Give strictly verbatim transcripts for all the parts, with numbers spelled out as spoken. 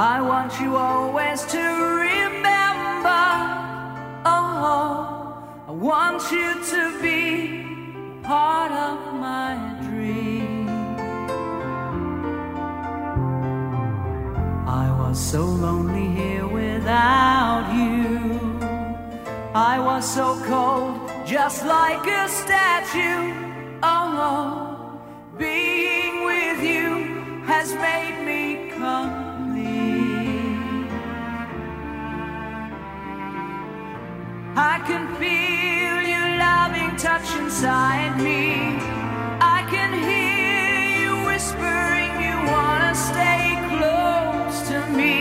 I want you always to remember. Oh, I want you to be part of my dream. I was so lonely here without you. I was so cold, just like a statue. Oh, being with you has made me complete. I can feel your loving touch inside me. I can hear you whispering you wanna stay close to me.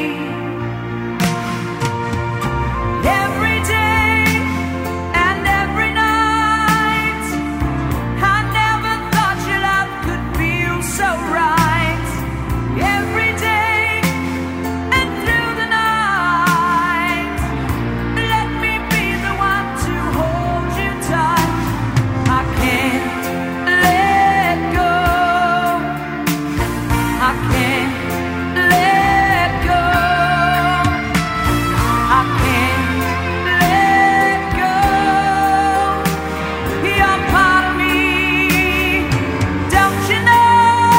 Every day and every night, I never thought your love could feel so right. Every day and through the night, let me be the one to hold you tight. I can't let go. I can't let go. I can't let go. You're part of me, don't you know?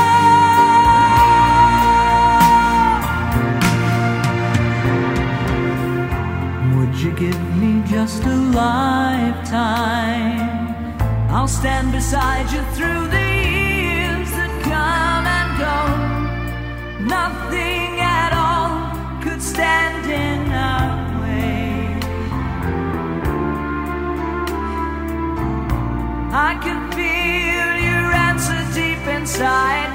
Would you give me just a lifetime? I'll stand beside you through the years that come and go. Nothing at all could stand in our way. I can feel your answer deep inside